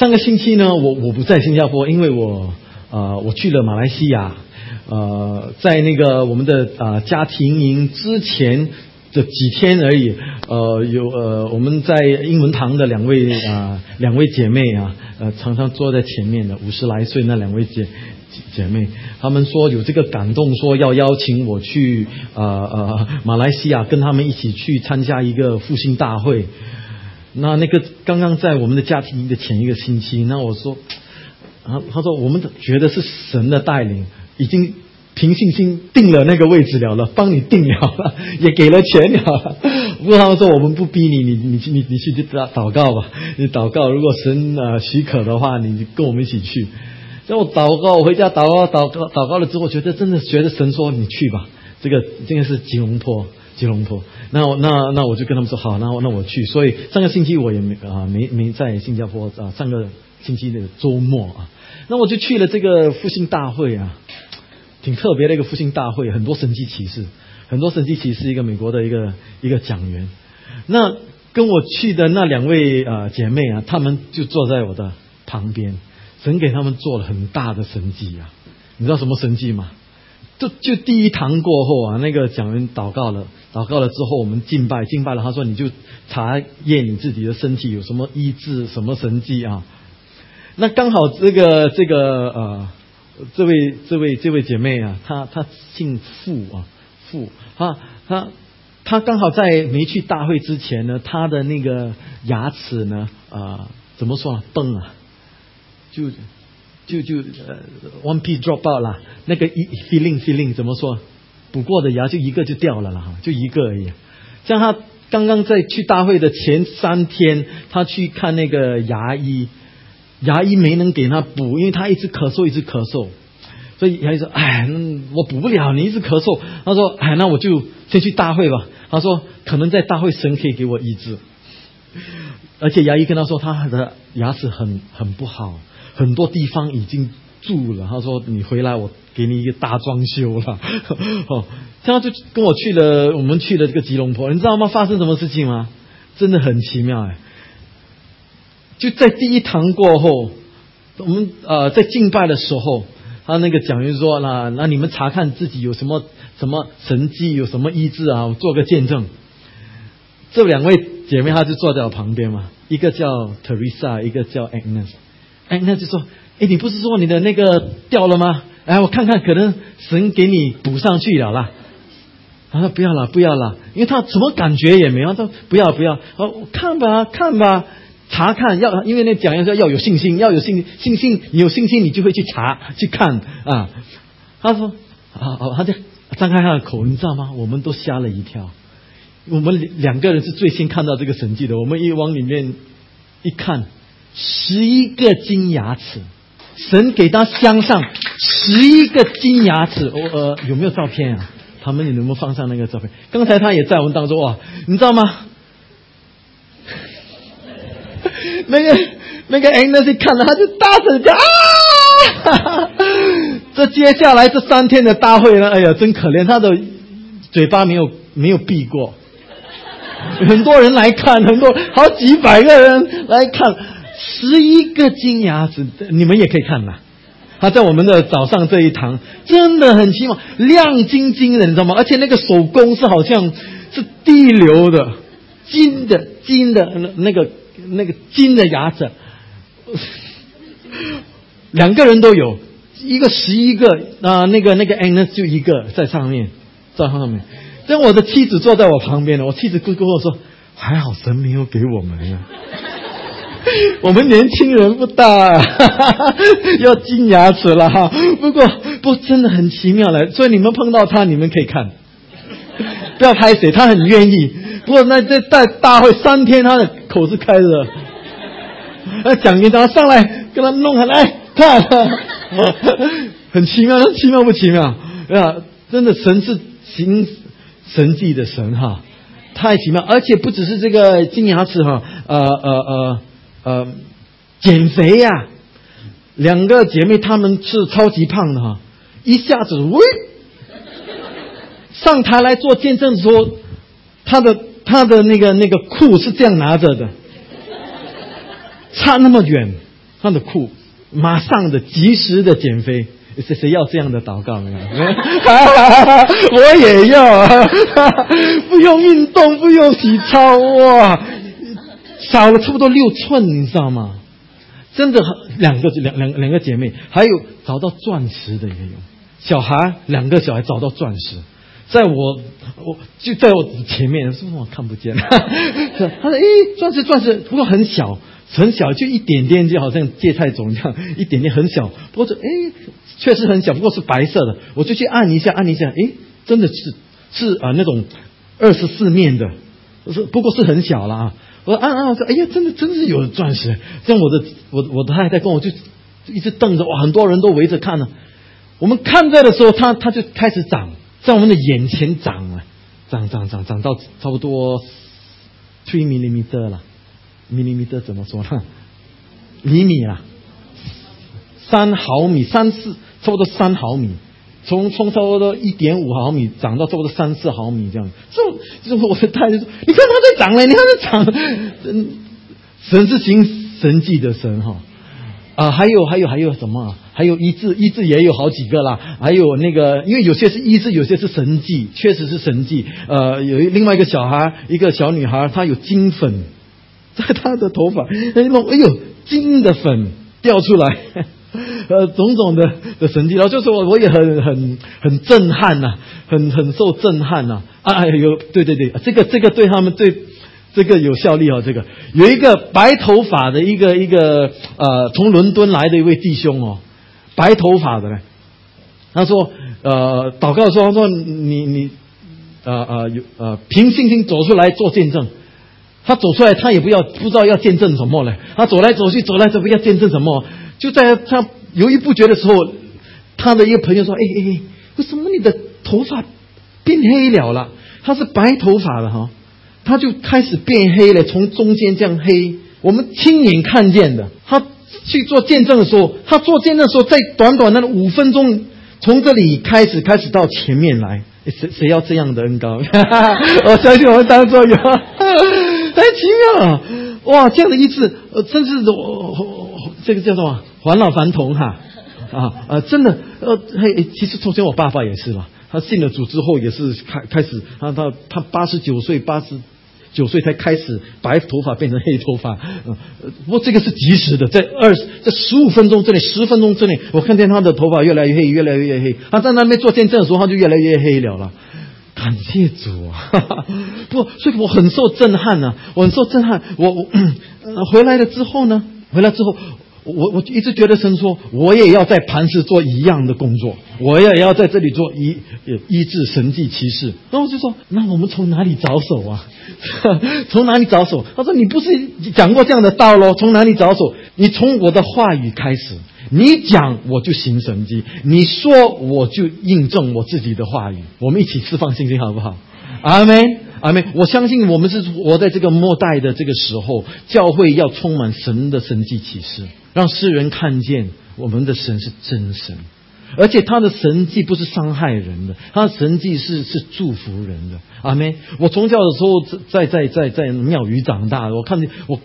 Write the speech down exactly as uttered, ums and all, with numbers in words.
上个星期呢，我我不在新加坡，因为我呃我去了马来西亚，呃，在那个我们的呃家庭营之前的几天而已，呃有呃我们在英文堂的两位啊、呃、两位姐妹啊，呃常常坐在前面的五十来岁那两位姐姐妹，他们说有这个感动，说要邀请我去呃呃马来西亚跟他们一起去参加一个复兴大会。那那个刚刚在我们的家庭的前一个星期，那我说，啊，他说我们觉得是神的带领，已经凭信心定了那个位置了了，帮你定了了，也给了钱了。不过他们说我们不逼你，你你你你去祷祷告吧，你祷告，如果神呃许可的话，你跟我们一起去。所以我祷告，我回家祷告祷告祷告了之后，觉得真的觉得神说你去吧，这个这个是吉隆坡。吉隆坡，那我那那我就跟他们说好，那那我去。所以上个星期我也没啊没没在新加坡啊，上个星期的周末啊，那我就去了这个复兴大会啊，挺特别的一个复兴大会，很多神迹奇事，很多神迹奇事，一个美国的一个一个讲员。那跟我去的那两位啊姐妹啊，她们就坐在我的旁边，神给他们做了很大的神迹啊，你知道什么神迹吗？就就第一堂过后啊，那个讲员祷告了，祷告了之后，我们敬拜，敬拜了。他说：“你就查验你自己的身体有什么医治、什么神迹啊？”那刚好这个这个呃，这位这位这位姐妹啊，她她姓傅啊，傅，她她她刚好在没去大会之前呢，她的那个牙齿呢，啊、呃，怎么说啊，崩啊，就。就就呃 one piece drop out 啦，那个 filling filling 怎么说？补过的牙就一个就掉了啦，就一个而已。像他刚刚在去大会的前三天，他去看那个牙医，牙医没能给他补，因为他一直咳嗽一直咳嗽，所以牙医说：“哎，我补不了，你一直咳嗽。”他说：“哎，那我就先去大会吧。”他说：“可能在大会神可以给我医治。”而且牙医跟他说，他的牙齿很很不好。很多地方已经蛀了，他说你回来我给你一个大装修了。哦，这样就跟我去了，我们去了这个吉隆坡，你知道吗？发生什么事情吗？真的很奇妙哎！就在第一堂过后，我们呃在敬拜的时候，他那个讲员说：“那那你们查看自己有什么什么神迹，有什么医治啊，做个见证。”这两位姐妹她就坐在我旁边嘛，一个叫 Teresa， 一个叫 Agnes。哎，那就说，哎，你不是说你的那个掉了吗？哎，我看看，可能神给你补上去了啦。他说不要了，不要了，因为他什么感觉也没有。他说不要不要，哦，看吧看吧，查看要，因为那讲员说要有信心，要有信信心，你有信心你就会去查去看啊。他说啊，他就张开他的口，你知道吗？我们都吓了一跳。我们两个人是最先看到这个神迹的，我们一往里面一看。十一个金牙齿，神给他镶上十一个金牙齿。哦呃，有没有照片啊？他们有没有放上那个照片？刚才他也在我们当中哇，你知道吗？那个那个 Agnes 看了，他就大声叫啊！这接下来这三天的大会呢，哎呀，真可怜，他的嘴巴没有没有闭过，很多人来看，很多好几百个人来看。十一个金牙齿，你们也可以看啦。他在我们的早上这一堂，真的很奇妙，亮晶晶的，你知道吗？而且那个手工是好像是滴流的，金的金的那个那个金的牙齿，两个人都有，一个十一个啊、呃，那个那个 Agnes 就一个在上面，在上面。但我的妻子坐在我旁边了，我妻子跟我说：“还好神没有给我们呀。”我们年轻人不大，哈哈，要金牙齿了哈。不过，不真的很奇妙了。所以你们碰到他，你们可以看，不要拍谁，他很愿意。不过那在在大会三天，他的口是开的。那讲员他上来跟他弄来看，很奇妙，很奇妙不奇妙？啊，真的神是行神迹的神哈，太奇妙。而且不只是这个金牙齿哈，呃呃呃。呃，减肥呀、啊，两个姐妹她们是超级胖的哈，一下子喂，上台来做见证说，她的她的那个那个裤是这样拿着的，差那么远， 他的裤，马上的及时的减肥。谁谁要这样的祷告呢？我也要，不用运动，不用体操，哇，少了差不多六寸，你知道吗？真的，两个两两两个姐妹，还有找到钻石的也有，小孩两个小孩找到钻石，在我我就在我前面，是不是我看不见？他说：“诶，钻石钻石，不过很小。”很小，就一点点，就好像芥菜种这样，一点点很小。不过这哎，确实很小，不过是白色的。我就去按一下，按一下，哎，真的是是啊、呃、那种二十四面的，是不过是很小了啊。我按按，我说哎呀，真的真是有钻石。这样我的我我的太太跟我就一直瞪着，哇，很多人都围着看呢、啊。我们看在的时候，它它就开始长，在我们的眼前长了，长长长长到差不多 three millimeter 了。millimeter 怎么说呢？厘米啦，三毫米，三四，差不多三毫米，从从差不多一点五毫米长到差不多三四毫米这样。这这我的太太说：“你看它在长嘞，你看它长。”神是行神迹的神哈啊，还有还有还有什么？还有医治，医治也有好几个啦。还有那个，因为有些是医治，有些是神迹，确实是神迹。呃，有另外一个小孩，一个小女孩，她有金粉。在他的头发，哎呦，金的粉掉出来，呃，种种的的神迹，然后就是我我也很很很震撼呐、啊，很很受震撼呐、啊，啊，有对对对，这个这个对他们对这个有效力哦，这个有一个白头发的一个一个呃从伦敦来的一位弟兄哦，白头发的呢，他说呃祷告说他说你你呃呃有呃凭信心走出来做见证。他走出来，他也不要不知道要见证什么了。他走来走去，走来走去要见证什么？就在他犹豫不决的时候，他的一个朋友说：“哎哎哎，为什么你的头发变黑了啦？他是白头发的哈，他就开始变黑了，从中间这样黑，我们亲眼看见的。他去做见证的时候，他做见证的时候，在短短的五分钟，从这里开始开始到前面来。”谁谁要这样的恩膏？我相信我们当中有，太奇妙了！哇，这样的医治，呃，真是我、呃、这个叫什么？返老还童哈啊啊！真的，呃，嘿，其实从前我爸爸也是啦，他信了主之后也是开开始，他他他八十九岁，八十九岁才开始白头发变成黑头发，呃，不过这个是及时的，在二在十五分钟之内，十分钟之内，我看见他的头发越来越黑，越来越黑。他在那边做见证的时候，他就越来越黑了了。感谢主啊！哈哈不，所以我很受震撼啊，我很受震撼。我我、呃、回来了之后呢，回来之后。我我一直觉得神说，我也要在磐石做一样的工作，我也要在这里做医医治神迹奇事。然后我就说，那我们从哪里着手啊？从哪里着手？他说，你不是讲过这样的道咯？从哪里着手？你从我的话语开始，你讲我就行神迹，你说我就印证我自己的话语。我们一起释放信心好不好？阿们。阿们！我相信我们是活在这个末代的这个时候，教会要充满神的神迹奇事，让世人看见我们的神是真神，而且他的神迹不是伤害人的，他的神迹是是祝福人的。阿们！我从小的时候在在在在庙宇长大的，我看见我